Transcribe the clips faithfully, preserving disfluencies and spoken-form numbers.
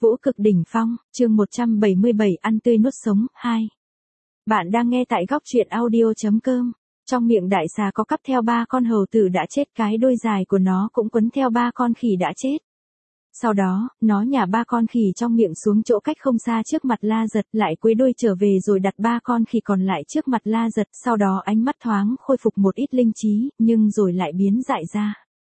Vũ cực đỉnh phong, chương một trăm bảy mươi bảy ăn tươi nuốt sống, hai. Bạn đang nghe tại góc truyện audio.com. Trong miệng đại xà có cắp theo ba con hầu tử đã chết, cái đuôi dài của nó cũng quấn theo ba con khỉ đã chết. Sau đó, nó nhả ba con khỉ trong miệng xuống chỗ cách không xa trước mặt La Giật, lại quấy đuôi trở về rồi đặt ba con khỉ còn lại trước mặt La Giật, sau đó ánh mắt thoáng khôi phục một ít linh trí, nhưng rồi lại biến dại ra.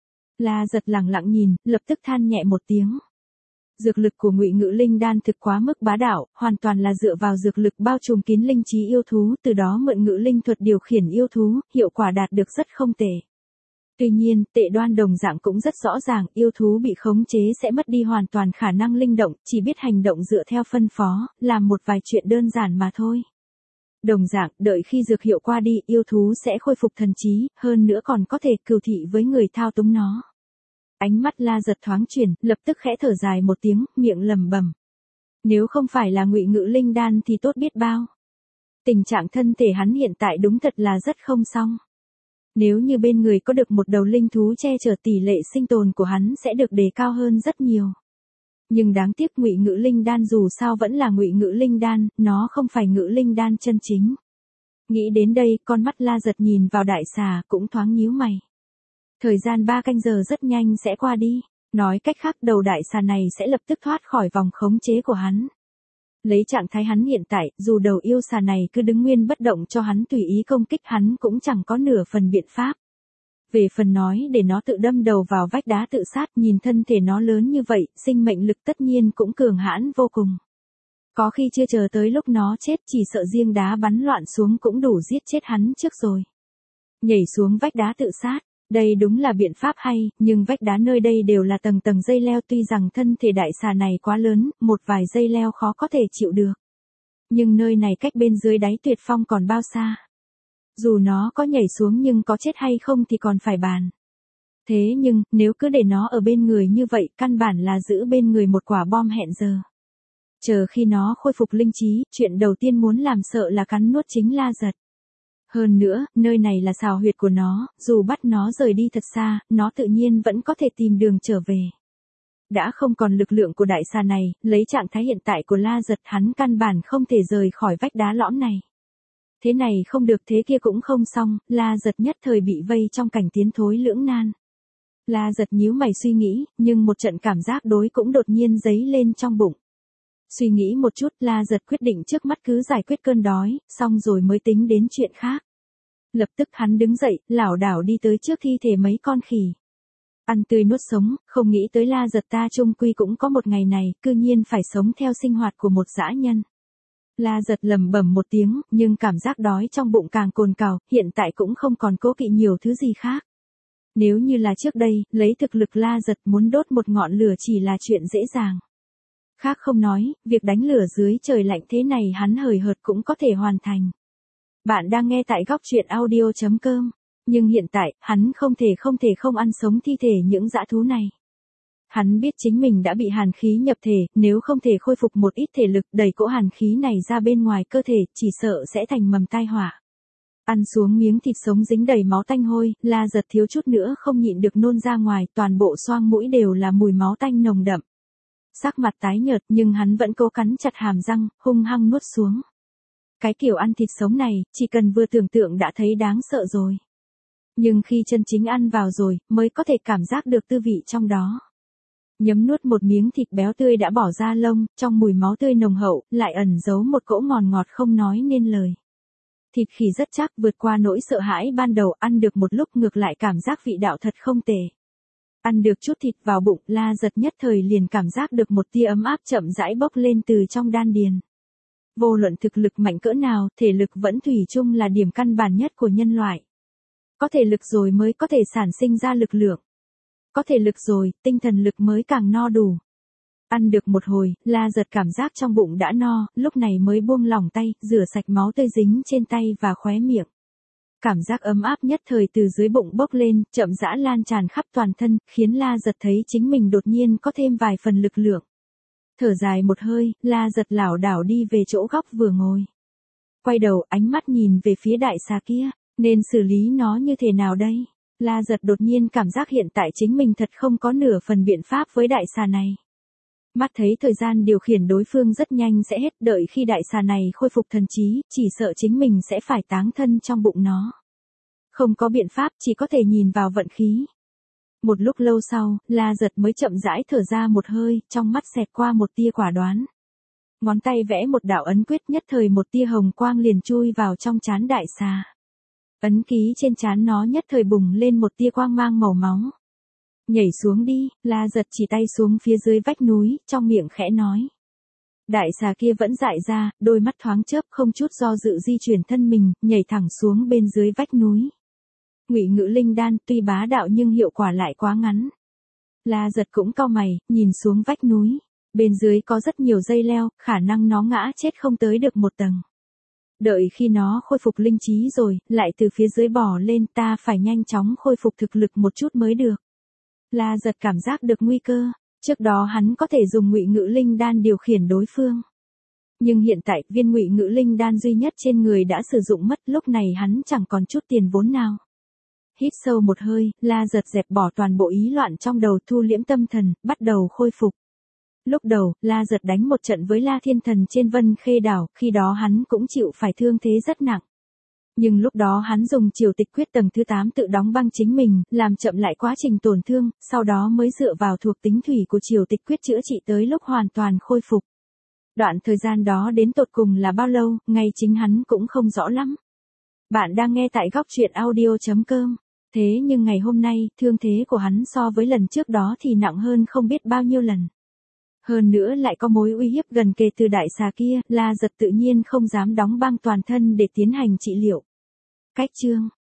La Giật lặng lặng nhìn, lập tức than nhẹ một tiếng. Dược lực của Ngụy Ngự Linh đan thực quá mức bá đạo, hoàn toàn là dựa vào dược lực bao trùm kín linh trí yêu thú, từ đó mượn Ngự Linh thuật điều khiển yêu thú, hiệu quả đạt được rất không tệ. Tuy nhiên, tệ đoan đồng dạng cũng rất rõ ràng, yêu thú bị khống chế sẽ mất đi hoàn toàn khả năng linh động, chỉ biết hành động dựa theo phân phó, làm một vài chuyện đơn giản mà thôi. Đồng dạng, đợi khi dược hiệu qua đi, yêu thú sẽ khôi phục thần trí, hơn nữa còn có thể cừu thị với người thao túng nó. Ánh mắt La Giật thoáng chuyển, lập tức khẽ thở dài một tiếng, miệng lẩm bẩm. Nếu không phải là Ngụy Ngự Linh đan thì tốt biết bao. Tình trạng thân thể hắn hiện tại đúng thật là rất không xong. Nếu như bên người có được một đầu linh thú che chở, tỷ lệ sinh tồn của hắn sẽ được đề cao hơn rất nhiều. Nhưng đáng tiếc Ngụy Ngự Linh đan dù sao vẫn là Ngụy Ngự Linh đan, nó không phải Ngự Linh đan chân chính. Nghĩ đến đây, con mắt La Giật nhìn vào đại xà, cũng thoáng nhíu mày. Thời gian ba canh giờ rất nhanh sẽ qua đi, nói cách khác đầu đại xà này sẽ lập tức thoát khỏi vòng khống chế của hắn. Lấy trạng thái hắn hiện tại, dù đầu yêu xà này cứ đứng nguyên bất động cho hắn tùy ý công kích, hắn cũng chẳng có nửa phần biện pháp. Về phần nói để nó tự đâm đầu vào vách đá tự sát, nhìn thân thể nó lớn như vậy, sinh mệnh lực tất nhiên cũng cường hãn vô cùng. Có khi chưa chờ tới lúc nó chết, chỉ sợ riêng đá bắn loạn xuống cũng đủ giết chết hắn trước rồi. Nhảy xuống vách đá tự sát. Đây đúng là biện pháp hay, nhưng vách đá nơi đây đều là tầng tầng dây leo, tuy rằng thân thể đại xà này quá lớn, một vài dây leo khó có thể chịu được. Nhưng nơi này cách bên dưới đáy tuyệt phong còn bao xa. Dù nó có nhảy xuống nhưng có chết hay không thì còn phải bàn. Thế nhưng, nếu cứ để nó ở bên người như vậy, căn bản là giữ bên người một quả bom hẹn giờ. Chờ khi nó khôi phục linh trí, chuyện đầu tiên muốn làm sợ là cắn nuốt chính La Giật. Hơn nữa, nơi này là xào huyệt của nó, dù bắt nó rời đi thật xa, nó tự nhiên vẫn có thể tìm đường trở về. Đã không còn lực lượng của đại xà này, lấy trạng thái hiện tại của La Giật, hắn căn bản không thể rời khỏi vách đá lõm này. Thế này không được thế kia cũng không xong, La Giật nhất thời bị vây trong cảnh tiến thối lưỡng nan. La Giật nhíu mày suy nghĩ, nhưng một trận cảm giác đối cũng đột nhiên dấy lên trong bụng. Suy nghĩ một chút, La Giật quyết định trước mắt cứ giải quyết cơn đói, xong rồi mới tính đến chuyện khác. Lập tức hắn đứng dậy, lảo đảo đi tới trước thi thể mấy con khỉ. Ăn tươi nuốt sống, không nghĩ tới La Giật ta chung quy cũng có một ngày này, cư nhiên phải sống theo sinh hoạt của một dã nhân. La Giật lẩm bẩm một tiếng, nhưng cảm giác đói trong bụng càng cồn cào, hiện tại cũng không còn cố kỵ nhiều thứ gì khác. Nếu như là trước đây, lấy thực lực La Giật muốn đốt một ngọn lửa chỉ là chuyện dễ dàng. Khác không nói, việc đánh lửa dưới trời lạnh thế này hắn hời hợt cũng có thể hoàn thành. Bạn đang nghe tại góc truyện audio.com. Nhưng hiện tại, hắn không thể không thể không ăn sống thi thể những dã thú này. Hắn biết chính mình đã bị hàn khí nhập thể, nếu không thể khôi phục một ít thể lực, đẩy cỗ hàn khí này ra bên ngoài cơ thể, chỉ sợ sẽ thành mầm tai họa. Ăn xuống miếng thịt sống dính đầy máu tanh hôi, La Giật thiếu chút nữa không nhịn được nôn ra ngoài, toàn bộ xoang mũi đều là mùi máu tanh nồng đậm. Sắc mặt tái nhợt nhưng hắn vẫn cố cắn chặt hàm răng, hung hăng nuốt xuống. Cái kiểu ăn thịt sống này, chỉ cần vừa tưởng tượng đã thấy đáng sợ rồi. Nhưng khi chân chính ăn vào rồi, mới có thể cảm giác được tư vị trong đó. Nhấm nuốt một miếng thịt béo tươi đã bỏ ra lông, trong mùi máu tươi nồng hậu, lại ẩn giấu một cỗ ngọt ngọt không nói nên lời. Thịt khỉ rất chắc, vượt qua nỗi sợ hãi ban đầu, ăn được một lúc ngược lại cảm giác vị đạo thật không tệ. Ăn được chút thịt vào bụng, La Giật nhất thời liền cảm giác được một tia ấm áp chậm rãi bốc lên từ trong đan điền. Vô luận thực lực mạnh cỡ nào, thể lực vẫn thủy chung là điểm căn bản nhất của nhân loại. Có thể lực rồi mới có thể sản sinh ra lực lượng. Có thể lực rồi, tinh thần lực mới càng no đủ. Ăn được một hồi, La Giật cảm giác trong bụng đã no, lúc này mới buông lỏng tay, rửa sạch máu tươi dính trên tay và khóe miệng. Cảm giác ấm áp nhất thời từ dưới bụng bốc lên, chậm rãi lan tràn khắp toàn thân, khiến La Giật thấy chính mình đột nhiên có thêm vài phần lực lượng. Thở dài một hơi, La Giật lảo đảo đi về chỗ góc vừa ngồi. Quay đầu, ánh mắt nhìn về phía đại xà kia, nên xử lý nó như thế nào đây? La Giật đột nhiên cảm giác hiện tại chính mình thật không có nửa phần biện pháp với đại xà này. Mắt thấy thời gian điều khiển đối phương rất nhanh sẽ hết, đợi khi đại xà này khôi phục thần trí, chỉ sợ chính mình sẽ phải táng thân trong bụng nó. Không có biện pháp, chỉ có thể nhìn vào vận khí. Một lúc lâu sau, La Giật mới chậm rãi thở ra một hơi, trong mắt xẹt qua một tia quả đoán. Ngón tay vẽ một đạo ấn quyết, nhất thời một tia hồng quang liền chui vào trong trán đại xà. Ấn ký trên trán nó nhất thời bùng lên một tia quang mang màu máu. Nhảy xuống đi, La Giật chỉ tay xuống phía dưới vách núi, trong miệng khẽ nói. Đại xà kia vẫn dại ra, đôi mắt thoáng chớp, không chút do dự di chuyển thân mình, nhảy thẳng xuống bên dưới vách núi. Ngụy Ngự Linh Đan tuy bá đạo nhưng hiệu quả lại quá ngắn. La Giật cũng cau mày, nhìn xuống vách núi. Bên dưới có rất nhiều dây leo, khả năng nó ngã chết không tới được một tầng. Đợi khi nó khôi phục linh trí rồi, lại từ phía dưới bò lên, ta phải nhanh chóng khôi phục thực lực một chút mới được. La Giật cảm giác được nguy cơ, trước đó hắn có thể dùng Ngụy Ngự Linh Đan điều khiển đối phương. Nhưng hiện tại, viên Ngụy Ngự Linh Đan duy nhất trên người đã sử dụng mất, lúc này hắn chẳng còn chút tiền vốn nào. Hít sâu một hơi, La Giật dẹp bỏ toàn bộ ý loạn trong đầu, thu liễm tâm thần, bắt đầu khôi phục. Lúc đầu, La Giật đánh một trận với La Thiên Thần trên Vân Khê Đảo, khi đó hắn cũng chịu phải thương thế rất nặng. Nhưng lúc đó hắn dùng Triều Tịch Quyết tầng thứ tám tự đóng băng chính mình, làm chậm lại quá trình tổn thương, sau đó mới dựa vào thuộc tính thủy của Triều Tịch Quyết chữa trị tới lúc hoàn toàn khôi phục. Đoạn thời gian đó đến tột cùng là bao lâu, ngay chính hắn cũng không rõ lắm. Bạn đang nghe tại góc truyện audio chấm com. Thế nhưng ngày hôm nay, thương thế của hắn so với lần trước đó thì nặng hơn không biết bao nhiêu lần. Hơn nữa lại có mối uy hiếp gần kề từ đại xà kia, La Giật tự nhiên không dám đóng băng toàn thân để tiến hành trị liệu. Cách chương